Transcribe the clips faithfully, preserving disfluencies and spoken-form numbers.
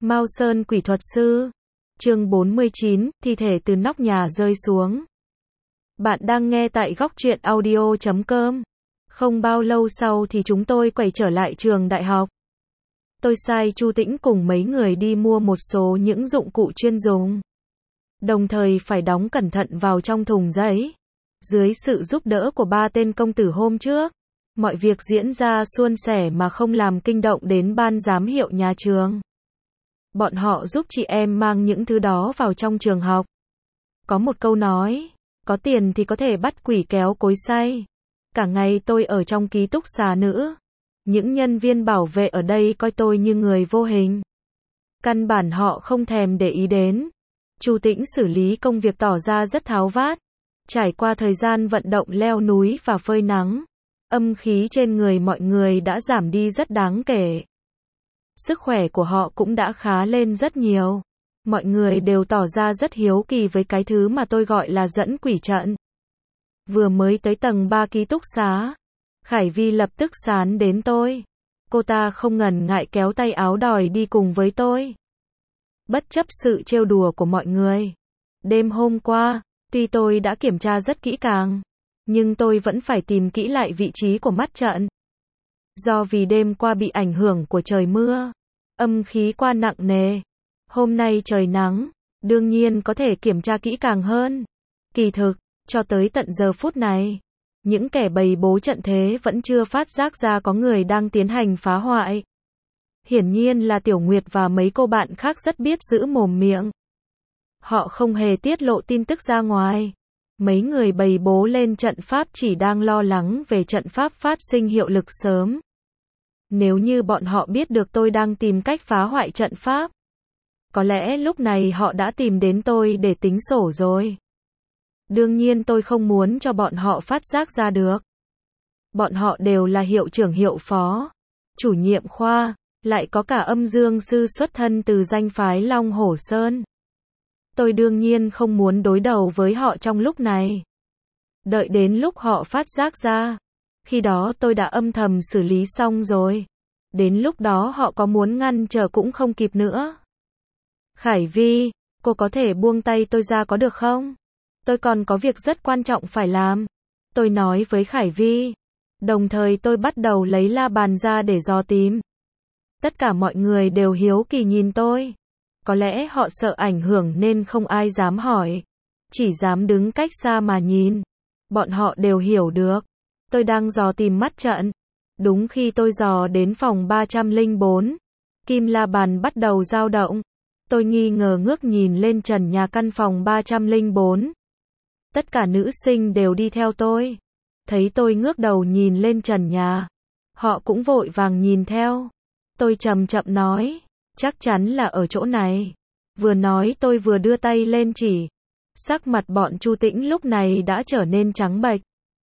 Mao Sơn quỷ thuật sư. Chương bốn mươi chín, thi thể từ nóc nhà rơi xuống. Bạn đang nghe tại góc truyện audio chấm com. Không bao lâu sau thì chúng tôi quay trở lại trường đại học. Tôi sai Chu Tĩnh cùng mấy người đi mua một số những dụng cụ chuyên dùng. Đồng thời phải đóng cẩn thận vào trong thùng giấy. Dưới sự giúp đỡ của ba tên công tử hôm trước, mọi việc diễn ra suôn sẻ mà không làm kinh động đến ban giám hiệu nhà trường. Bọn họ giúp chị em mang những thứ đó vào trong trường học. Có một câu nói, có tiền thì có thể bắt quỷ kéo cối xay. Cả ngày tôi ở trong ký túc xá nữ. Những nhân viên bảo vệ ở đây coi tôi như người vô hình. Căn bản họ không thèm để ý đến. Chu Tĩnh xử lý công việc tỏ ra rất tháo vát. Trải qua thời gian vận động leo núi và phơi nắng, âm khí trên người mọi người đã giảm đi rất đáng kể. Sức khỏe của họ cũng đã khá lên rất nhiều. Mọi người đều tỏ ra rất hiếu kỳ với cái thứ mà tôi gọi là dẫn quỷ trận. Vừa mới tới tầng ba ký túc xá, Khải Vi lập tức sán đến tôi. Cô ta không ngần ngại kéo tay áo đòi đi cùng với tôi. Bất chấp sự trêu đùa của mọi người. Đêm hôm qua, tuy tôi đã kiểm tra rất kỹ càng, nhưng tôi vẫn phải tìm kỹ lại vị trí của mắt trận. Do vì đêm qua bị ảnh hưởng của trời mưa, âm khí qua nặng nề. Hôm nay trời nắng, đương nhiên có thể kiểm tra kỹ càng hơn. Kỳ thực, cho tới tận giờ phút này, những kẻ bày bố trận thế vẫn chưa phát giác ra có người đang tiến hành phá hoại. Hiển nhiên là Tiểu Nguyệt và mấy cô bạn khác rất biết giữ mồm miệng. Họ không hề tiết lộ tin tức ra ngoài. Mấy người bày bố lên trận pháp chỉ đang lo lắng về trận pháp phát sinh hiệu lực sớm. Nếu như bọn họ biết được tôi đang tìm cách phá hoại trận pháp, có lẽ lúc này họ đã tìm đến tôi để tính sổ rồi. Đương nhiên tôi không muốn cho bọn họ phát giác ra được. Bọn họ đều là hiệu trưởng hiệu phó, chủ nhiệm khoa, lại có cả âm dương sư xuất thân từ danh phái Long Hổ Sơn. Tôi đương nhiên không muốn đối đầu với họ trong lúc này. Đợi đến lúc họ phát giác ra, khi đó tôi đã âm thầm xử lý xong rồi. Đến lúc đó họ có muốn ngăn trở cũng không kịp nữa. Khải Vi, cô có thể buông tay tôi ra có được không? Tôi còn có việc rất quan trọng phải làm. Tôi nói với Khải Vi. Đồng thời tôi bắt đầu lấy la bàn ra để dò tìm. Tất cả mọi người đều hiếu kỳ nhìn tôi. Có lẽ họ sợ ảnh hưởng nên không ai dám hỏi. Chỉ dám đứng cách xa mà nhìn. Bọn họ đều hiểu được. Tôi đang dò tìm mắt trận. Đúng khi tôi dò đến phòng ba trăm lẻ bốn, kim la bàn bắt đầu dao động. Tôi nghi ngờ ngước nhìn lên trần nhà căn phòng ba trăm lẻ bốn. Tất cả nữ sinh đều đi theo tôi. Thấy tôi ngước đầu nhìn lên trần nhà, họ cũng vội vàng nhìn theo. Tôi chậm chậm nói, chắc chắn là ở chỗ này. Vừa nói tôi vừa đưa tay lên chỉ. Sắc mặt bọn Chu Tĩnh lúc này đã trở nên trắng bệch.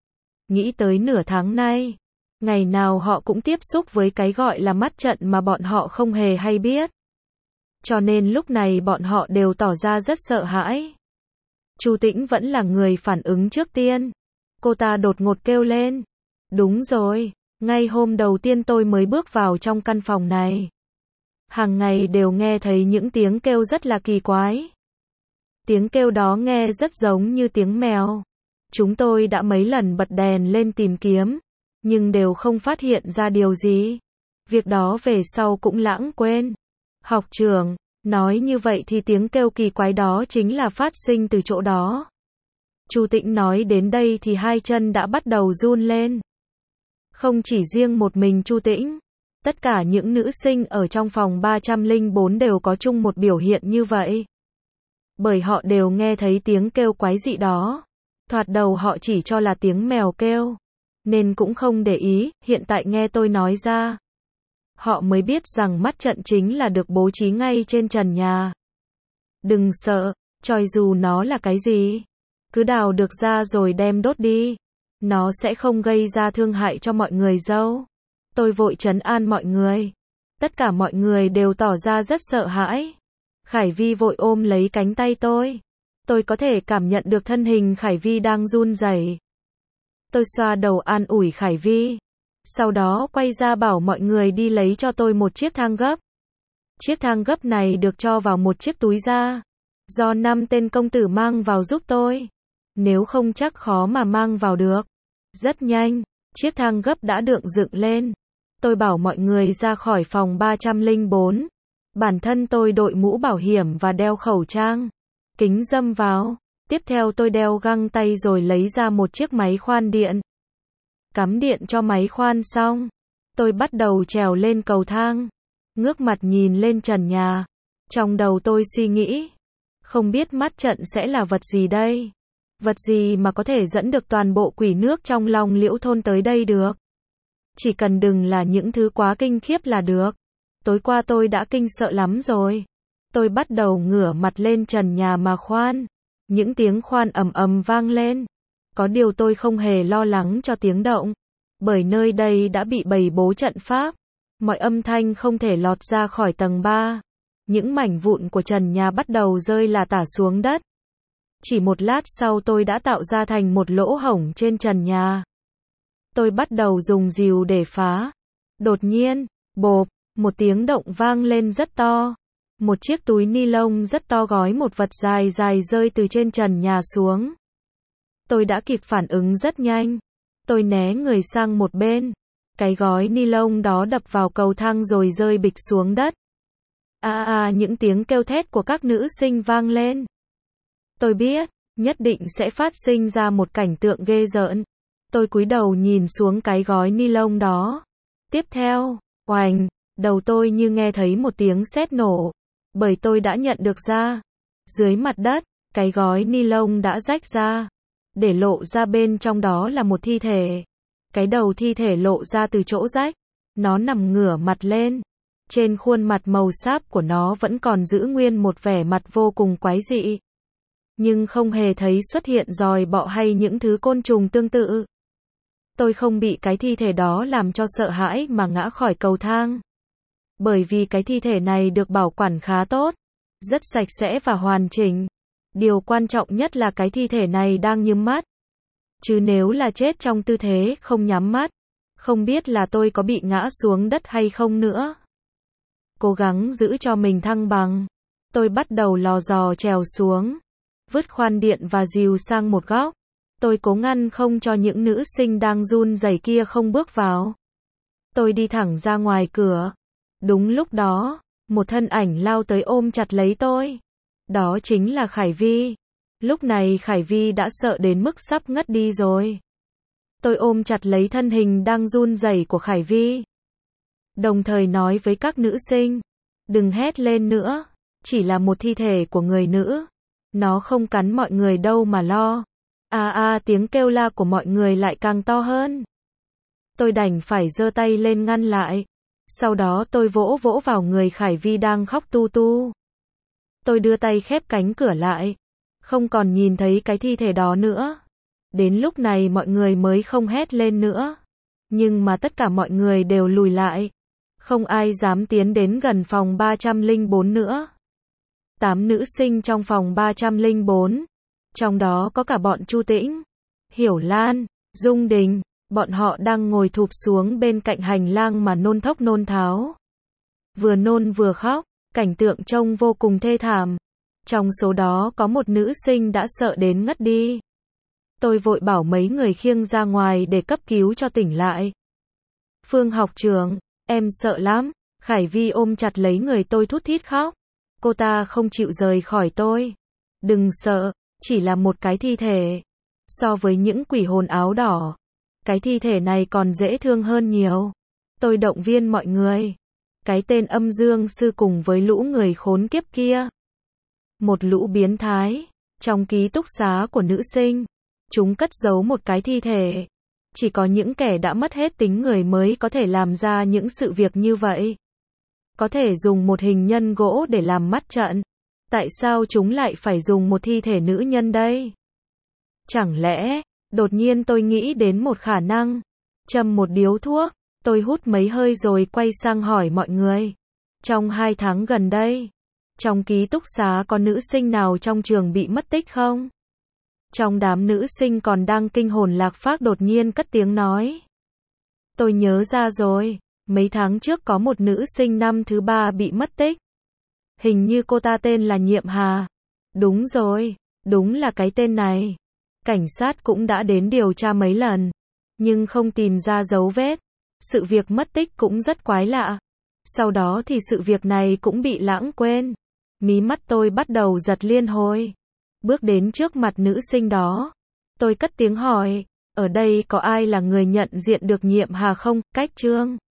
Nghĩ tới nửa tháng nay, ngày nào họ cũng tiếp xúc với cái gọi là mắt trận mà bọn họ không hề hay biết. Cho nên lúc này bọn họ đều tỏ ra rất sợ hãi. Chu Tĩnh vẫn là người phản ứng trước tiên. Cô ta đột ngột kêu lên. Đúng rồi, ngay hôm đầu tiên tôi mới bước vào trong căn phòng này. Hàng ngày đều nghe thấy những tiếng kêu rất là kỳ quái. Tiếng kêu đó nghe rất giống như tiếng mèo. Chúng tôi đã mấy lần bật đèn lên tìm kiếm, nhưng đều không phát hiện ra điều gì. Việc đó về sau cũng lãng quên. Học trưởng, nói như vậy thì tiếng kêu kỳ quái đó chính là phát sinh từ chỗ đó. Chu Tĩnh nói đến đây thì hai chân đã bắt đầu run lên. Không chỉ riêng một mình Chu Tĩnh, tất cả những nữ sinh ở trong phòng ba trăm lẻ bốn đều có chung một biểu hiện như vậy. Bởi họ đều nghe thấy tiếng kêu quái dị đó. Thoạt đầu họ chỉ cho là tiếng mèo kêu, nên cũng không để ý, hiện tại nghe tôi nói ra. Họ mới biết rằng mắt trận chính là được bố trí ngay trên trần nhà. Đừng sợ, cho dù nó là cái gì, cứ đào được ra rồi đem đốt đi. Nó sẽ không gây ra thương hại cho mọi người đâu. Tôi vội trấn an mọi người. Tất cả mọi người đều tỏ ra rất sợ hãi. Khải Vi vội ôm lấy cánh tay tôi. Tôi có thể cảm nhận được thân hình Khải Vi đang run rẩy. Tôi xoa đầu an ủi Khải Vi. Sau đó quay ra bảo mọi người đi lấy cho tôi một chiếc thang gấp. Chiếc thang gấp này được cho vào một chiếc túi da, do năm tên công tử mang vào giúp tôi. Nếu không chắc khó mà mang vào được. Rất nhanh, chiếc thang gấp đã được dựng lên. Tôi bảo mọi người ra khỏi phòng ba trăm lẻ bốn. Bản thân tôi đội mũ bảo hiểm và đeo khẩu trang, kính râm vào. Tiếp theo tôi đeo găng tay rồi lấy ra một chiếc máy khoan điện. Cắm điện cho máy khoan xong, tôi bắt đầu trèo lên cầu thang, ngước mặt nhìn lên trần nhà. Trong đầu tôi suy nghĩ, không biết mắt trận sẽ là vật gì đây? Vật gì mà có thể dẫn được toàn bộ quỷ nước trong Long Liễu thôn tới đây được? Chỉ cần đừng là những thứ quá kinh khiếp là được. Tối qua tôi đã kinh sợ lắm rồi. Tôi bắt đầu ngửa mặt lên trần nhà mà khoan. Những tiếng khoan ầm ầm vang lên. Có điều tôi không hề lo lắng cho tiếng động, bởi nơi đây đã bị bày bố trận pháp. Mọi âm thanh không thể lọt ra khỏi tầng ba. Những mảnh vụn của trần nhà bắt đầu rơi là tả xuống đất. Chỉ một lát sau tôi đã tạo ra thành một lỗ hổng trên trần nhà. Tôi bắt đầu dùng rìu để phá. Đột nhiên, bộp, một tiếng động vang lên rất to. Một chiếc túi ni lông rất to gói một vật dài dài rơi từ trên trần nhà xuống. Tôi đã kịp phản ứng rất nhanh. Tôi né người sang một bên. Cái gói ni lông đó đập vào cầu thang rồi rơi bịch xuống đất. À à, những tiếng kêu thét của các nữ sinh vang lên. Tôi biết, nhất định sẽ phát sinh ra một cảnh tượng ghê rợn. Tôi cúi đầu nhìn xuống cái gói ni lông đó. Tiếp theo, oành, đầu tôi như nghe thấy một tiếng sét nổ. Bởi tôi đã nhận được ra, dưới mặt đất, cái gói ni lông đã rách ra. Để lộ ra bên trong đó là một thi thể. Cái đầu thi thể lộ ra từ chỗ rách. Nó nằm ngửa mặt lên. Trên khuôn mặt màu sáp của nó vẫn còn giữ nguyên một vẻ mặt vô cùng quái dị. Nhưng không hề thấy xuất hiện giòi bọ hay những thứ côn trùng tương tự. Tôi không bị cái thi thể đó làm cho sợ hãi mà ngã khỏi cầu thang. Bởi vì cái thi thể này được bảo quản khá tốt, rất sạch sẽ và hoàn chỉnh. Điều quan trọng nhất là cái thi thể này đang nhắm mắt. Chứ nếu là chết trong tư thế không nhắm mắt, không biết là tôi có bị ngã xuống đất hay không nữa. Cố gắng giữ cho mình thăng bằng. Tôi bắt đầu lò dò trèo xuống, vứt khoan điện và rìu sang một góc. Tôi cố ngăn không cho những nữ sinh đang run rẩy kia không bước vào. Tôi đi thẳng ra ngoài cửa. Đúng lúc đó, một thân ảnh lao tới ôm chặt lấy tôi. Đó chính là Khải Vi. Lúc này Khải Vi đã sợ đến mức sắp ngất đi rồi. Tôi ôm chặt lấy thân hình đang run rẩy của Khải Vi, đồng thời nói với các nữ sinh, đừng hét lên nữa, chỉ là một thi thể của người nữ. Nó không cắn mọi người đâu mà lo. À à, tiếng kêu la của mọi người lại càng to hơn. Tôi đành phải giơ tay lên ngăn lại. Sau đó tôi vỗ vỗ vào người Khải Vi đang khóc tu tu. Tôi đưa tay khép cánh cửa lại. Không còn nhìn thấy cái thi thể đó nữa. Đến lúc này mọi người mới không hét lên nữa. Nhưng mà tất cả mọi người đều lùi lại. Không ai dám tiến đến gần phòng ba trăm lẻ bốn nữa. Tám nữ sinh trong phòng ba trăm lẻ bốn. Trong đó có cả bọn Chu Tĩnh, Hiểu Lan, Dung Đình. Bọn họ đang ngồi thụp xuống bên cạnh hành lang mà nôn thốc nôn tháo. Vừa nôn vừa khóc, cảnh tượng trông vô cùng thê thảm. Trong số đó có một nữ sinh đã sợ đến ngất đi. Tôi vội bảo mấy người khiêng ra ngoài để cấp cứu cho tỉnh lại. Phương học trưởng, em sợ lắm. Khải Vi ôm chặt lấy người tôi thút thít khóc. Cô ta không chịu rời khỏi tôi. Đừng sợ, chỉ là một cái thi thể. So với những quỷ hồn áo đỏ, cái thi thể này còn dễ thương hơn nhiều. Tôi động viên mọi người. Cái tên âm dương sư cùng với lũ người khốn kiếp kia. Một lũ biến thái. Trong ký túc xá của nữ sinh, chúng cất giấu một cái thi thể. Chỉ có những kẻ đã mất hết tính người mới có thể làm ra những sự việc như vậy. Có thể dùng một hình nhân gỗ để làm mắt trận. Tại sao chúng lại phải dùng một thi thể nữ nhân đây? Chẳng lẽ, đột nhiên tôi nghĩ đến một khả năng. Châm một điếu thuốc, tôi hút mấy hơi rồi quay sang hỏi mọi người. Trong hai tháng gần đây, trong ký túc xá có nữ sinh nào trong trường bị mất tích không? Trong đám nữ sinh còn đang kinh hồn lạc phác đột nhiên cất tiếng nói. Tôi nhớ ra rồi, mấy tháng trước có một nữ sinh năm thứ ba bị mất tích. Hình như cô ta tên là Nhiệm Hà. Đúng rồi, đúng là cái tên này. Cảnh sát cũng đã đến điều tra mấy lần, nhưng không tìm ra dấu vết. Sự việc mất tích cũng rất quái lạ. Sau đó thì sự việc này cũng bị lãng quên. Mí mắt tôi bắt đầu giật liên hồi. Bước đến trước mặt nữ sinh đó. Tôi cất tiếng hỏi, ở đây có ai là người nhận diện được Nhiệm Hà không? Cách Trương